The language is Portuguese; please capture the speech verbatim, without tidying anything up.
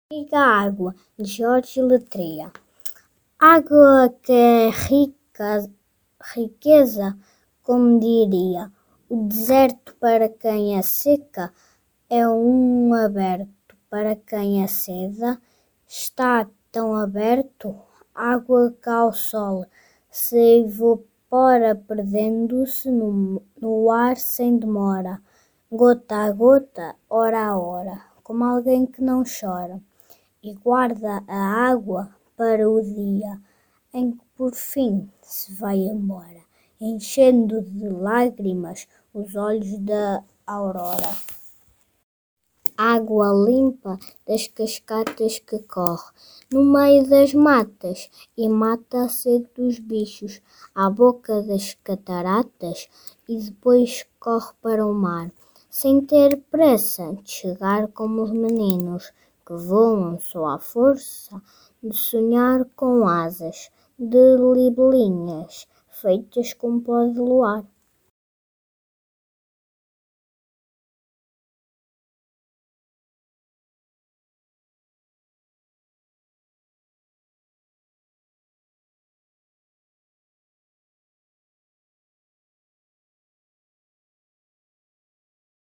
Diga água, de Jorge Letria. Água que é rica, riqueza, como diria. O deserto para quem é seca é um aberto. Para quem é seda, está tão aberto. Água que ao sol se evapora, perdendo-se no, no ar sem demora. Gota a gota, hora a hora, como alguém que não chora. E guarda a água para o dia em que por fim se vai embora, enchendo de lágrimas os olhos da aurora. Água limpa das cascatas que corre no meio das matas e mata a sede dos bichos à boca das cataratas e depois corre para o mar, sem ter pressa de chegar como os meninos que voam só à força de sonhar com asas de libelinhas feitas com pó de luar.